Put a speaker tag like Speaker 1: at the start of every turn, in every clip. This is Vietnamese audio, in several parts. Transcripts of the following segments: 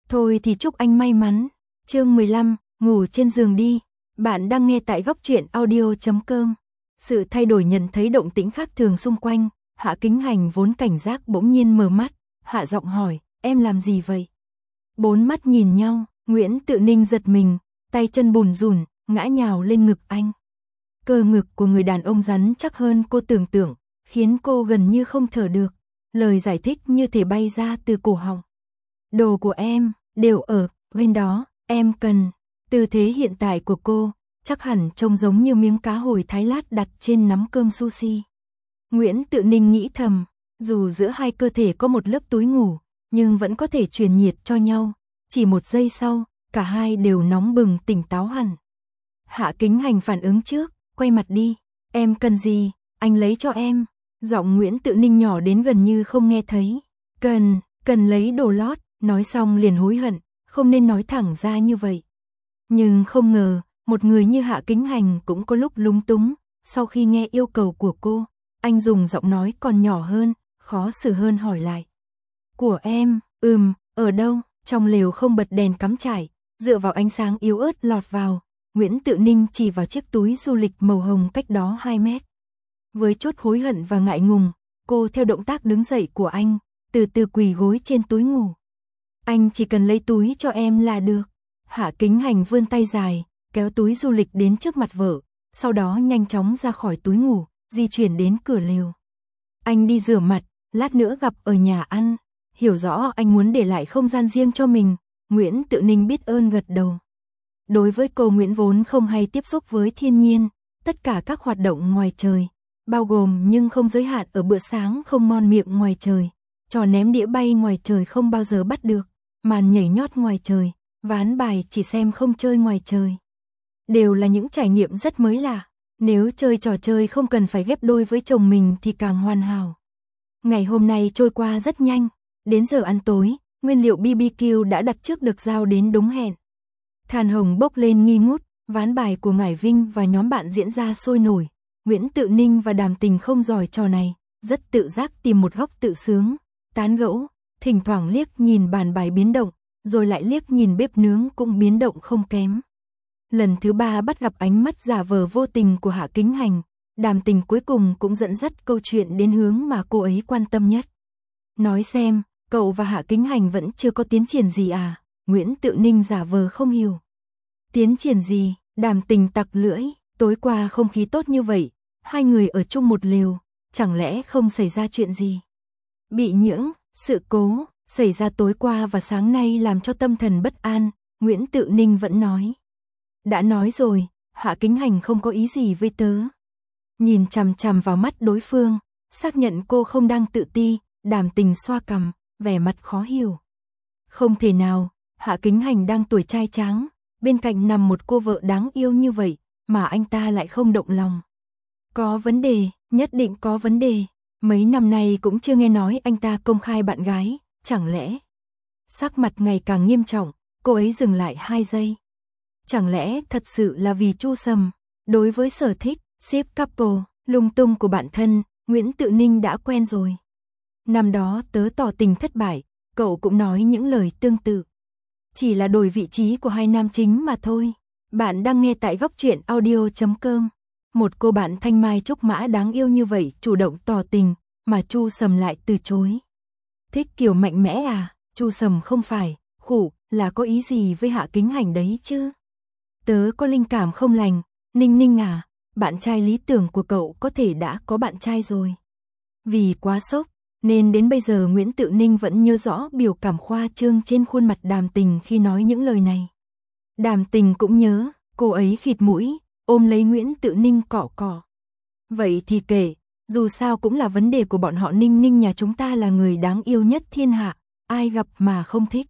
Speaker 1: Thôi thì chúc anh may mắn. Chương 15, ngủ trên giường đi. Bạn đang nghe tại góc truyện audio.com. Sự thay đổi nhận thấy động tĩnh khác thường xung quanh, Hạ Kính Hành vốn cảnh giác bỗng nhiên mở mắt, hạ giọng hỏi, em làm gì vậy? Bốn mắt nhìn nhau, Nguyễn Tự Ninh giật mình, tay chân bùn rùn, ngã nhào lên ngực anh. Cơ ngực của người đàn ông rắn chắc hơn cô tưởng tượng, khiến cô gần như không thở được. Lời giải thích như thể bay ra từ cổ họng. Đồ của em, đều ở bên đó, em cần. Tư thế hiện tại của cô, chắc hẳn trông giống như miếng cá hồi thái lát đặt trên nắm cơm sushi. Nguyễn Tự Ninh nghĩ thầm, dù giữa hai cơ thể có một lớp túi ngủ, nhưng vẫn có thể truyền nhiệt cho nhau. Chỉ một giây sau, cả hai đều nóng bừng tỉnh táo hẳn. Hạ Kính Hành phản ứng trước, quay mặt đi. Em cần gì, anh lấy cho em. Giọng Nguyễn Tự Ninh nhỏ đến gần như không nghe thấy. Cần lấy đồ lót, nói xong liền hối hận, không nên nói thẳng ra như vậy. Nhưng không ngờ, một người như Hạ Kính Hành cũng có lúc lúng túng. Sau khi nghe yêu cầu của cô, anh dùng giọng nói còn nhỏ hơn, khó xử hơn hỏi lại. Của em, ở đâu? Trong lều không bật đèn cắm trải, dựa vào ánh sáng yếu ớt lọt vào, Nguyễn Tự Ninh chỉ vào chiếc túi du lịch màu hồng cách đó 2 mét. Với chút hối hận và ngại ngùng, cô theo động tác đứng dậy của anh, từ từ quỳ gối trên túi ngủ. Anh chỉ cần lấy túi cho em là được. Hạ Kính Hành vươn tay dài, kéo túi du lịch đến trước mặt vợ, sau đó nhanh chóng ra khỏi túi ngủ, di chuyển đến cửa lều. Anh đi rửa mặt, lát nữa gặp ở nhà ăn. Hiểu rõ anh muốn để lại không gian riêng cho mình, Nguyễn Tự Ninh biết ơn gật đầu. Đối với cô Nguyễn vốn không hay tiếp xúc với thiên nhiên, tất cả các hoạt động ngoài trời, bao gồm nhưng không giới hạn ở bữa sáng không ngon miệng ngoài trời, trò ném đĩa bay ngoài trời không bao giờ bắt được, màn nhảy nhót ngoài trời, ván bài chỉ xem không chơi ngoài trời. Đều là những trải nghiệm rất mới lạ, nếu chơi trò chơi không cần phải ghép đôi với chồng mình thì càng hoàn hảo. Ngày hôm nay trôi qua rất nhanh, đến giờ ăn tối, nguyên liệu BBQ đã đặt trước được giao đến đúng hẹn. Than hồng bốc lên nghi ngút, ván bài của Ngải Vinh và nhóm bạn diễn ra sôi nổi. Nguyễn Tự Ninh và Đàm Tình không giỏi trò này, rất tự giác tìm một góc tự sướng, tán gẫu, thỉnh thoảng liếc nhìn bàn bài biến động, rồi lại liếc nhìn bếp nướng cũng biến động không kém. Lần thứ 3 bắt gặp ánh mắt giả vờ vô tình của Hạ Kính Hành, Đàm Tình cuối cùng cũng dẫn dắt câu chuyện đến hướng mà cô ấy quan tâm nhất. Nói xem, cậu và Hạ Kính Hành vẫn chưa có tiến triển gì à? Nguyễn Tự Ninh giả vờ không hiểu. Tiến triển gì? Đàm Tình tặc lưỡi, tối qua không khí tốt như vậy, hai người ở chung một lều, chẳng lẽ không xảy ra chuyện gì? Bị những sự cố xảy ra tối qua và sáng nay làm cho tâm thần bất an, Nguyễn Tự Ninh vẫn nói. Đã nói rồi, Hạ Kính Hành không có ý gì với tớ. Nhìn chằm chằm vào mắt đối phương, xác nhận cô không đang tự ti, Đàm Tình xoa cằm, vẻ mặt khó hiểu. Không thể nào, Hạ Kính Hành đang tuổi trai tráng, bên cạnh nằm một cô vợ đáng yêu như vậy, mà anh ta lại không động lòng. Có vấn đề, nhất định có vấn đề. Mấy năm nay cũng chưa nghe nói anh ta công khai bạn gái, chẳng lẽ? Sắc mặt ngày càng nghiêm trọng, cô ấy dừng lại 2 giây. Chẳng lẽ thật sự là vì Chu Sầm? Đối với sở thích, ship couple, lung tung của bạn thân, Nguyễn Tự Ninh đã quen rồi. Năm đó tớ tỏ tình thất bại, cậu cũng nói những lời tương tự. Chỉ là đổi vị trí của hai nam chính mà thôi. Bạn đang nghe tại góc truyện audio.com. Một cô bạn thanh mai trúc mã đáng yêu như vậy chủ động tỏ tình, mà Chu Sầm lại từ chối. Thích kiểu mạnh mẽ à? Chu Sầm không phải, là có ý gì với Hạ Kính Hành đấy chứ? Tớ có linh cảm không lành, Ninh Ninh à, bạn trai lý tưởng của cậu có thể đã có bạn trai rồi. Vì quá sốc, nên đến bây giờ Nguyễn Tự Ninh vẫn nhớ rõ biểu cảm khoa trương trên khuôn mặt Đàm Tình khi nói những lời này. Đàm Tình cũng nhớ, cô ấy khịt mũi, ôm lấy Nguyễn Tự Ninh cọ cọ. Vậy thì kể, dù sao cũng là vấn đề của bọn họ. Ninh Ninh nhà chúng ta là người đáng yêu nhất thiên hạ, ai gặp mà không thích.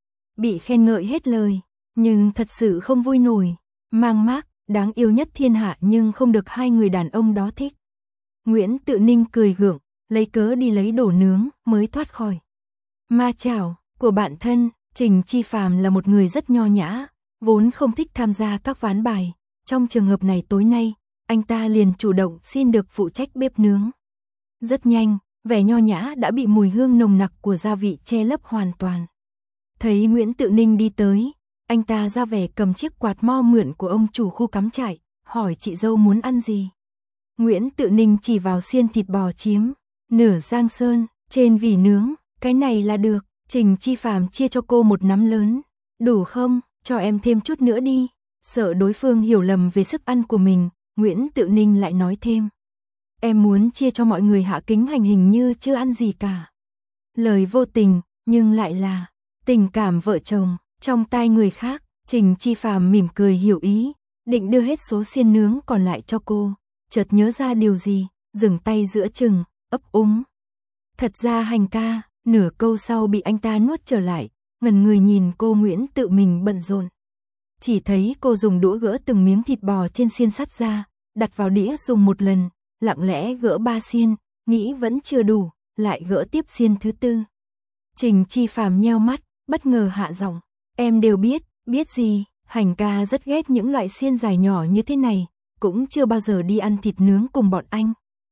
Speaker 1: Bị khen ngợi hết lời, nhưng thật sự không vui nổi, mang mác, đáng yêu nhất thiên hạ nhưng không được hai người đàn ông đó thích. Nguyễn Tự Ninh cười gượng, lấy cớ đi lấy đồ nướng mới thoát khỏi ma chảo của bạn thân. Trình Chi Phàm là một người rất nho nhã, vốn không thích tham gia các ván bài. Trong trường hợp này tối nay, anh ta liền chủ động xin được phụ trách bếp nướng. Rất nhanh, vẻ nho nhã đã bị mùi hương nồng nặc của gia vị che lấp hoàn toàn. Thấy Nguyễn Tự Ninh đi tới, anh ta ra vẻ cầm chiếc quạt mo mượn của ông chủ khu cắm trại, hỏi chị dâu muốn ăn gì. Nguyễn Tự Ninh chỉ vào xiên thịt bò chiếm, nửa giang sơn, trên vỉ nướng, cái này là được. Trình Chi Phàm chia cho cô một nắm lớn. Đủ không, cho em thêm chút nữa đi. Sợ đối phương hiểu lầm về sức ăn của mình, Nguyễn Tự Ninh lại nói thêm. Em muốn chia cho mọi người. Hạ Kính Hành hình như chưa ăn gì cả. Lời vô tình, nhưng lại là tình cảm vợ chồng. Trong tai người khác, Trình Chi Phàm mỉm cười hiểu ý, định đưa hết số xiên nướng còn lại cho cô. Chợt nhớ ra điều gì, dừng tay giữa chừng, ấp úng. Thật ra Hành ca, nửa câu sau bị anh ta nuốt trở lại, ngẩn người nhìn cô Nguyễn Tự mình bận rộn. Chỉ thấy cô dùng đũa gỡ từng miếng thịt bò trên xiên sắt ra, đặt vào đĩa dùng một lần, lặng lẽ gỡ 3 xiên, nghĩ vẫn chưa đủ, lại gỡ tiếp xiên thứ 4. Trình Chi Phàm nheo mắt, bất ngờ hạ giọng, em đều biết gì, Hành ca rất ghét những loại xiên dài nhỏ như thế này, cũng chưa bao giờ đi ăn thịt nướng cùng bọn anh.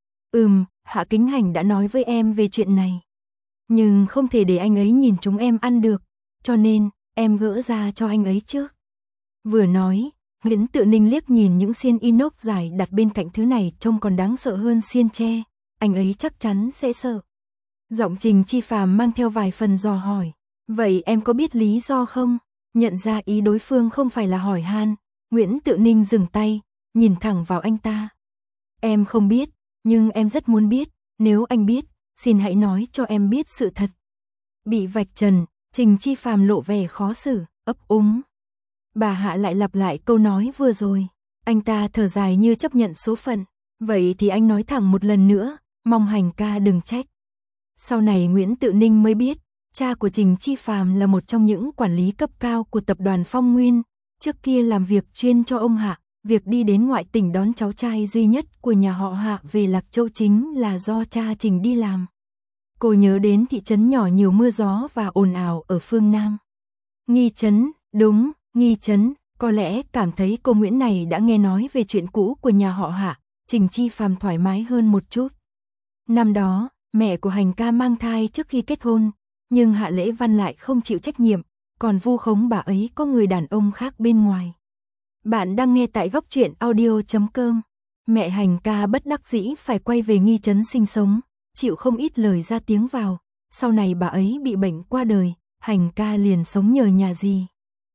Speaker 1: Hạ Kính Hành đã nói với em về chuyện này. Nhưng không thể để anh ấy nhìn chúng em ăn được, cho nên em gỡ ra cho anh ấy trước. Vừa nói, Nguyễn Tự Ninh liếc nhìn những xiên inox dài đặt bên cạnh thứ này trông còn đáng sợ hơn xiên tre, anh ấy chắc chắn sẽ sợ. Giọng Trình Chi Phàm mang theo vài phần dò hỏi, vậy em có biết lý do không? Nhận ra ý đối phương không phải là hỏi han, Nguyễn Tự Ninh dừng tay, nhìn thẳng vào anh ta. Em không biết, nhưng em rất muốn biết, nếu anh biết, xin hãy nói cho em biết sự thật. Bị vạch trần, Trình Chi Phàm lộ vẻ khó xử, ấp úng. Bà Hạ lại lặp lại câu nói vừa rồi, anh ta thở dài như chấp nhận số phận, vậy thì anh nói thẳng một lần nữa, mong Hành ca đừng trách. Sau này Nguyễn Tự Ninh mới biết, cha của Trình Chi Phàm là một trong những quản lý cấp cao của tập đoàn Phong Nguyên, trước kia làm việc chuyên cho ông Hạ, việc đi đến ngoại tỉnh đón cháu trai duy nhất của nhà họ Hạ về Lạc Châu chính là do cha Trình đi làm. Cô nhớ đến thị trấn nhỏ nhiều mưa gió và ồn ào ở phương Nam. Nghi Trấn, đúng, Nghi Trấn, có lẽ cảm thấy cô Nguyễn này đã nghe nói về chuyện cũ của nhà họ Hạ, Trình Chi Phàm thoải mái hơn một chút. Năm đó, mẹ của Hành ca mang thai trước khi kết hôn, nhưng Hạ Lễ Văn lại không chịu trách nhiệm, còn vu khống bà ấy có người đàn ông khác bên ngoài. Bạn đang nghe tại góc truyện audio.com. Mẹ Hành ca bất đắc dĩ phải quay về Nghi Trấn sinh sống, chịu không ít lời ra tiếng vào, sau này bà ấy bị bệnh qua đời, Hành ca liền sống nhờ nhà dì.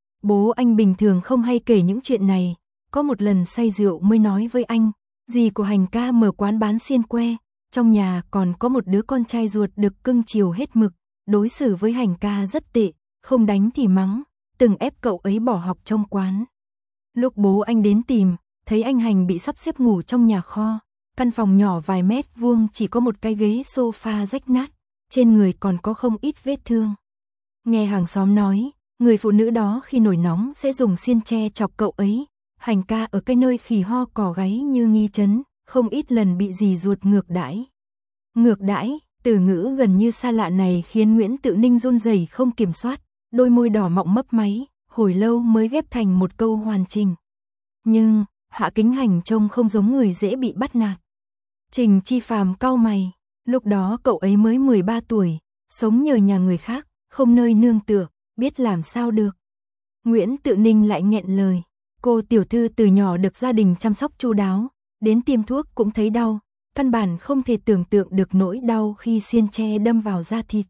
Speaker 1: Bố anh bình thường không hay kể những chuyện này, có một lần say rượu mới nói với anh, dì của Hành ca mở quán bán xiên que, trong nhà còn có một đứa con trai ruột được cưng chiều hết mực, đối xử với Hành ca rất tệ, không đánh thì mắng, từng ép cậu ấy bỏ học trong quán. Lúc bố anh đến tìm, thấy anh Hành bị sắp xếp ngủ trong nhà kho, căn phòng nhỏ vài mét vuông chỉ có một cái ghế sofa rách nát, trên người còn có không ít vết thương. Nghe hàng xóm nói, người phụ nữ đó khi nổi nóng sẽ dùng xiên tre chọc cậu ấy, Hành ca ở cái nơi khỉ ho cò gáy như Nghi Trấn, không ít lần bị dì ruột ngược đãi. Ngược đãi, từ ngữ gần như xa lạ này khiến Nguyễn Tự Ninh run rẩy không kiểm soát, đôi môi đỏ mọng mấp máy, hồi lâu mới ghép thành một câu hoàn chỉnh. Nhưng, Hạ Kính Hành trông không giống người dễ bị bắt nạt. Trình Chi Phàm cau mày, lúc đó cậu ấy mới 13 tuổi, sống nhờ nhà người khác, không nơi nương tựa, biết làm sao được. Nguyễn Tự Ninh lại nghẹn lời, cô tiểu thư từ nhỏ được gia đình chăm sóc chu đáo, đến tiêm thuốc cũng thấy đau, căn bản không thể tưởng tượng được nỗi đau khi xiên tre đâm vào da thịt.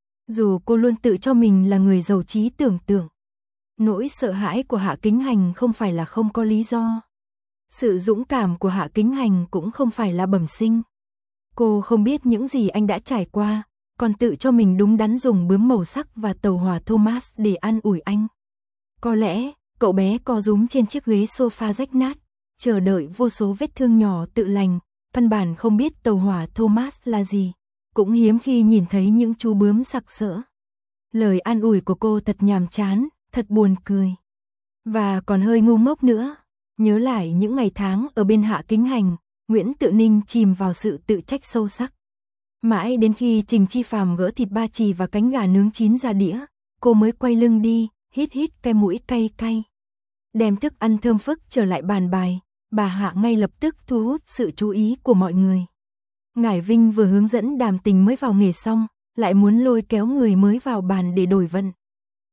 Speaker 1: Dù cô luôn tự cho mình là người giàu trí tưởng tượng, nỗi sợ hãi của Hạ Kính Hành không phải là không có lý do. Sự dũng cảm của Hạ Kính Hành cũng không phải là bẩm sinh. Cô không biết những gì anh đã trải qua, còn tự cho mình đúng đắn dùng bướm màu sắc và tàu hỏa Thomas để an ủi anh. Có lẽ, cậu bé co rúm trên chiếc ghế sofa rách nát, chờ đợi vô số vết thương nhỏ tự lành, căn bản không biết tàu hỏa Thomas là gì, cũng hiếm khi nhìn thấy những chú bướm sặc sỡ. Lời an ủi của cô thật nhàm chán, thật buồn cười. Và còn hơi ngu ngốc nữa. Nhớ lại những ngày tháng ở bên Hạ Kính Hành, Nguyễn Tự Ninh chìm vào sự tự trách sâu sắc. Mãi đến khi Trình Chi Phàm gỡ thịt ba chỉ và cánh gà nướng chín ra đĩa, cô mới quay lưng đi, hít cái mũi cay cay. Đem thức ăn thơm phức trở lại bàn bài, bà Hạ ngay lập tức thu hút sự chú ý của mọi người. Ngải Vinh vừa hướng dẫn Đàm Tình mới vào nghề xong, lại muốn lôi kéo người mới vào bàn để đổi vận.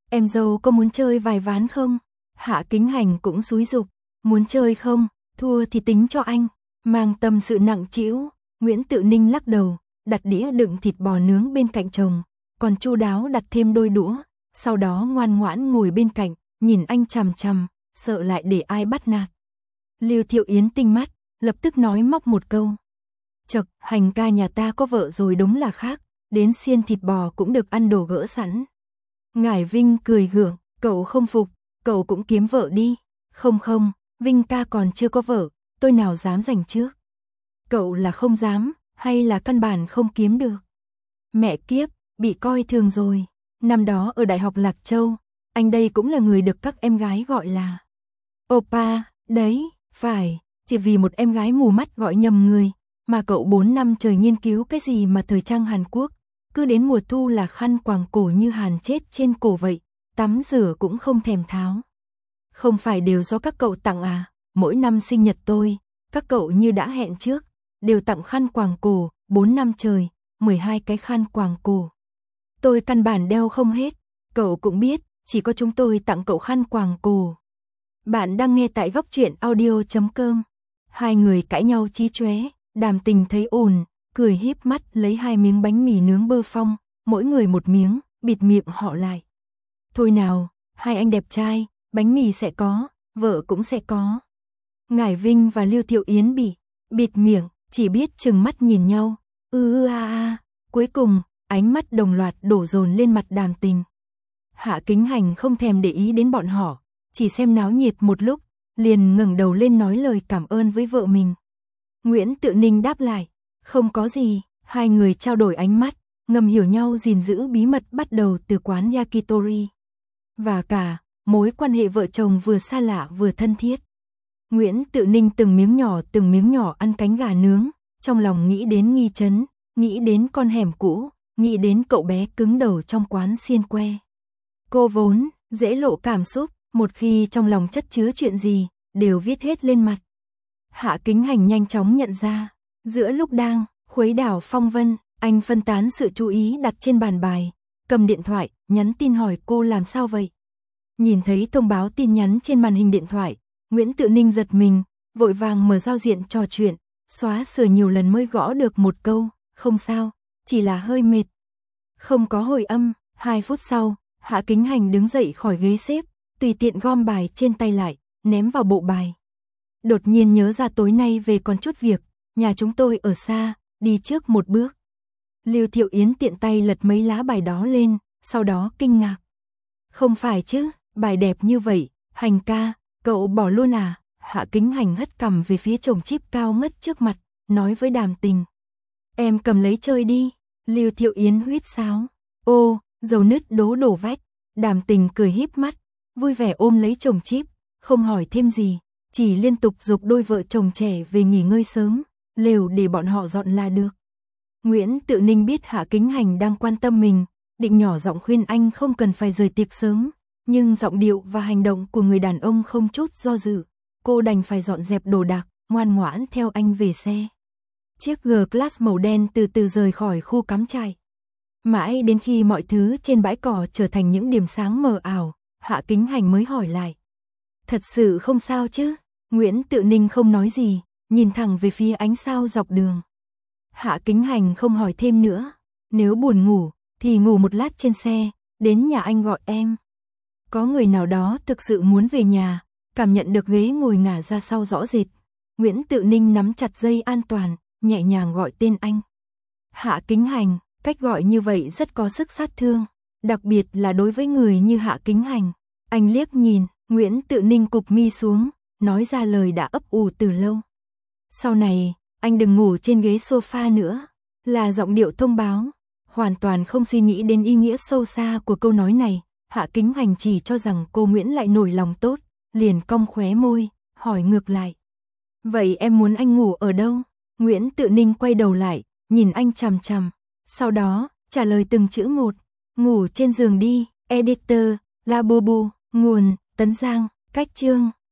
Speaker 1: Em dâu có muốn chơi vài ván không? Hạ Kính Hành cũng xúi giục, muốn chơi không, thua thì tính cho anh. Mang tâm sự nặng trĩu, Nguyễn Tự Ninh lắc đầu, đặt đĩa đựng thịt bò nướng bên cạnh chồng, còn chu đáo đặt thêm đôi đũa, sau đó ngoan ngoãn ngồi bên cạnh, nhìn anh chằm chằm, sợ lại để ai bắt nạt. Lưu Thiệu Yến tinh mắt, lập tức nói móc một câu. Chậc, Hành ca nhà ta có vợ rồi đúng là khác, đến xiên thịt bò cũng được ăn đồ gỡ sẵn. Ngải Vinh cười gượng, cậu không phục, cậu cũng kiếm vợ đi. Không không, Vinh ca còn chưa có vợ, tôi nào dám giành trước. Cậu là không dám, hay là căn bản không kiếm được? Mẹ kiếp, bị coi thường rồi. Năm đó ở Đại học Lạc Châu, anh đây cũng là người được các em gái gọi là Oppa, đấy, phải, chỉ vì một em gái mù mắt gọi nhầm người, mà cậu 4 năm trời nghiên cứu cái gì mà thời trang Hàn Quốc, cứ đến mùa thu là khăn quàng cổ như Hàn chết trên cổ vậy, tắm rửa cũng không thèm tháo. Không phải đều do các cậu tặng à, mỗi năm sinh nhật tôi, các cậu như đã hẹn trước, đều tặng khăn quàng cổ, 4 năm trời, 12 cái khăn quàng cổ. Tôi căn bản đeo không hết, cậu cũng biết, chỉ có chúng tôi tặng cậu khăn quàng cổ. Bạn đang nghe tại góc truyện audio.com. Hai người cãi nhau chí chóe, Đàm Tình thấy ổn, cười híp mắt lấy 2 miếng bánh mì nướng bơ phong, mỗi người một miếng, bịt miệng họ lại. Thôi nào, hai anh đẹp trai, bánh mì sẽ có, vợ cũng sẽ có. Ngải Vinh và Lưu Thiệu Yến bịt miệng, chỉ biết trừng mắt nhìn nhau. Cuối cùng, ánh mắt đồng loạt đổ dồn lên mặt Đàm Tình. Hạ Kính Hành không thèm để ý đến bọn họ, chỉ xem náo nhiệt một lúc, liền ngẩng đầu lên nói lời cảm ơn với vợ mình. Nguyễn Tự Ninh đáp lại, không có gì, hai người trao đổi ánh mắt, ngầm hiểu nhau gìn giữ bí mật bắt đầu từ quán Yakitori. Và cả, mối quan hệ vợ chồng vừa xa lạ vừa thân thiết. Nguyễn Tự Ninh từng miếng nhỏ ăn cánh gà nướng, trong lòng nghĩ đến Nghi Trấn, nghĩ đến con hẻm cũ, nghĩ đến cậu bé cứng đầu trong quán xiên que. Cô vốn dễ lộ cảm xúc, một khi trong lòng chất chứa chuyện gì, đều viết hết lên mặt. Hạ Kính Hành nhanh chóng nhận ra, giữa lúc đang khuấy đảo phong vân, anh phân tán sự chú ý đặt trên bàn bài, cầm điện thoại, nhắn tin hỏi cô làm sao vậy. Nhìn thấy thông báo tin nhắn trên màn hình điện thoại, Nguyễn Tự Ninh giật mình, vội vàng mở giao diện trò chuyện, xóa sửa nhiều lần mới gõ được một câu, không sao, chỉ là hơi mệt. Không có hồi âm, 2 phút sau, Hạ Kính Hành đứng dậy khỏi ghế xếp, tùy tiện gom bài trên tay lại, ném vào bộ bài. Đột nhiên nhớ ra tối nay về còn chút việc, nhà chúng tôi ở xa, đi trước một bước. Lưu Thiệu Yến tiện tay lật mấy lá bài đó lên, sau đó kinh ngạc. Không phải chứ, bài đẹp như vậy, Hành ca, cậu bỏ luôn à? Hạ Kính Hành hất cằm về phía chồng chip cao ngất trước mặt, nói với Đàm Tình. Em cầm lấy chơi đi. Lưu Thiệu Yến huýt sáo. Ô, dầu nứt đổ vách. Đàm Tình cười híp mắt, vui vẻ ôm lấy chồng chip, không hỏi thêm gì, chỉ liên tục giục đôi vợ chồng trẻ về nghỉ ngơi sớm, lều để bọn họ dọn là được. Nguyễn Tự Ninh biết Hạ Kính Hành đang quan tâm mình, định nhỏ giọng khuyên anh không cần phải rời tiệc sớm, nhưng giọng điệu và hành động của người đàn ông không chút do dự, cô đành phải dọn dẹp đồ đạc, ngoan ngoãn theo anh về xe. Chiếc G-Class màu đen từ từ rời khỏi khu cắm trại. Mãi đến khi mọi thứ trên bãi cỏ trở thành những điểm sáng mờ ảo, Hạ Kính Hành mới hỏi lại. Thật sự không sao chứ? Nguyễn Tự Ninh không nói gì, nhìn thẳng về phía ánh sao dọc đường. Hạ Kính Hành không hỏi thêm nữa, nếu buồn ngủ, thì ngủ một lát trên xe, đến nhà anh gọi em. Có người nào đó thực sự muốn về nhà, cảm nhận được ghế ngồi ngả ra sau rõ rệt. Nguyễn Tự Ninh nắm chặt dây an toàn, nhẹ nhàng gọi tên anh. Hạ Kính Hành, cách gọi như vậy rất có sức sát thương, đặc biệt là đối với người như Hạ Kính Hành. Anh liếc nhìn, Nguyễn Tự Ninh cụp mi xuống, nói ra lời đã ấp ủ từ lâu. Sau này, anh đừng ngủ trên ghế sofa nữa, là giọng điệu thông báo. Hoàn toàn không suy nghĩ đến ý nghĩa sâu xa của câu nói này, Hạ Kính Hành chỉ cho rằng cô Nguyễn lại nổi lòng tốt, liền cong khóe môi, hỏi ngược lại. Vậy em muốn anh ngủ ở đâu? Nguyễn Tự Ninh quay đầu lại, nhìn anh chằm chằm, sau đó, trả lời từng chữ một. Ngủ trên giường đi, editor, Labubu, nguồn, Tấn Giang, cách chương.